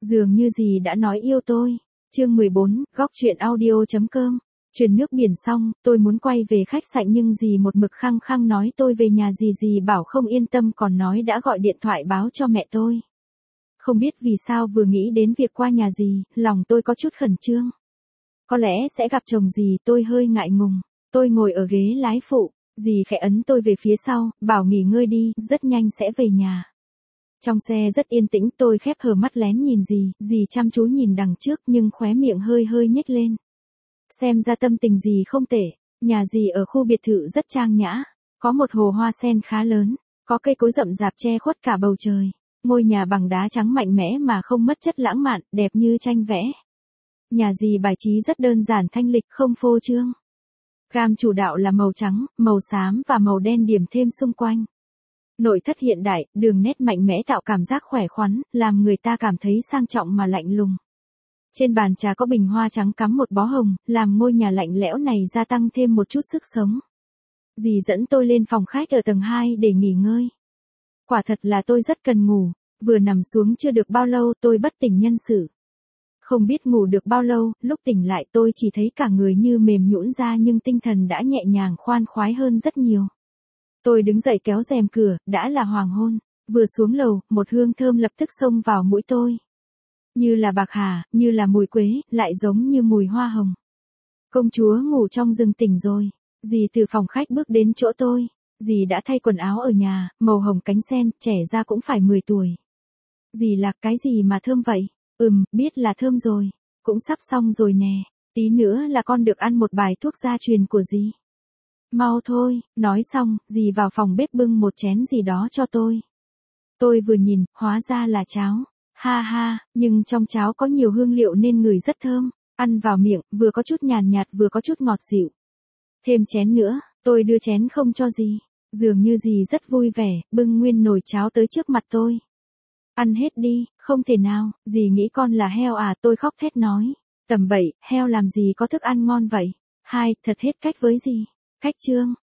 Dường như dì đã nói yêu tôi. Chương 14, góc truyện audio.com. Chuyển nước biển xong, tôi muốn quay về khách sạn nhưng dì một mực khăng khăng nói tôi về nhà dì bảo không yên tâm còn nói đã gọi điện thoại báo cho mẹ tôi. Không biết vì sao vừa nghĩ đến việc qua nhà dì, lòng tôi có chút khẩn trương. Có lẽ sẽ gặp chồng dì, tôi hơi ngại ngùng. Tôi ngồi ở ghế lái phụ, dì khẽ ấn tôi về phía sau, bảo nghỉ ngơi đi, rất nhanh sẽ về nhà. Trong xe rất yên tĩnh, tôi khép hờ mắt lén nhìn dì chăm chú nhìn đằng trước nhưng khóe miệng hơi nhếch lên. Xem ra tâm tình dì không tệ, nhà dì ở khu biệt thự rất trang nhã, có một hồ hoa sen khá lớn, có cây cối rậm rạp che khuất cả bầu trời. Ngôi nhà bằng đá trắng mạnh mẽ mà không mất chất lãng mạn, đẹp như tranh vẽ. Nhà dì bài trí rất đơn giản thanh lịch không phô trương. Gam chủ đạo là màu trắng, màu xám và màu đen điểm thêm xung quanh. Nội thất hiện đại, đường nét mạnh mẽ tạo cảm giác khỏe khoắn, làm người ta cảm thấy sang trọng mà lạnh lùng. Trên bàn trà có bình hoa trắng cắm một bó hồng, làm ngôi nhà lạnh lẽo này gia tăng thêm một chút sức sống. Dì dẫn tôi lên phòng khách ở tầng 2 để nghỉ ngơi. Quả thật là tôi rất cần ngủ, vừa nằm xuống chưa được bao lâu tôi bất tỉnh nhân sự. Không biết ngủ được bao lâu, lúc tỉnh lại tôi chỉ thấy cả người như mềm nhũn ra nhưng tinh thần đã nhẹ nhàng khoan khoái hơn rất nhiều. Tôi đứng dậy kéo rèm cửa, đã là hoàng hôn, vừa xuống lầu, một hương thơm lập tức xông vào mũi tôi. Như là bạc hà, như là mùi quế, lại giống như mùi hoa hồng. Công chúa ngủ trong rừng tỉnh rồi. Dì từ phòng khách bước đến chỗ tôi. Dì đã thay quần áo ở nhà, màu hồng cánh sen, trẻ ra cũng phải 10 tuổi. Dì là cái gì mà thơm vậy? Biết là thơm rồi. Cũng sắp xong rồi nè. Tí nữa là con được ăn một bài thuốc gia truyền của dì. Mau thôi, nói xong, dì vào phòng bếp bưng một chén gì đó cho tôi. Tôi vừa nhìn, hóa ra là cháo. Ha ha, nhưng trong cháo có nhiều hương liệu nên ngửi rất thơm. Ăn vào miệng, vừa có chút nhàn nhạt vừa có chút ngọt dịu. Thêm chén nữa, tôi đưa chén không cho dì. Dường như dì rất vui vẻ, bưng nguyên nồi cháo tới trước mặt tôi. Ăn hết đi, không thể nào, dì nghĩ con là heo à, tôi khóc thét nói. Tầm bậy, heo làm gì có thức ăn ngon vậy? Thật hết cách với dì. Cách chương.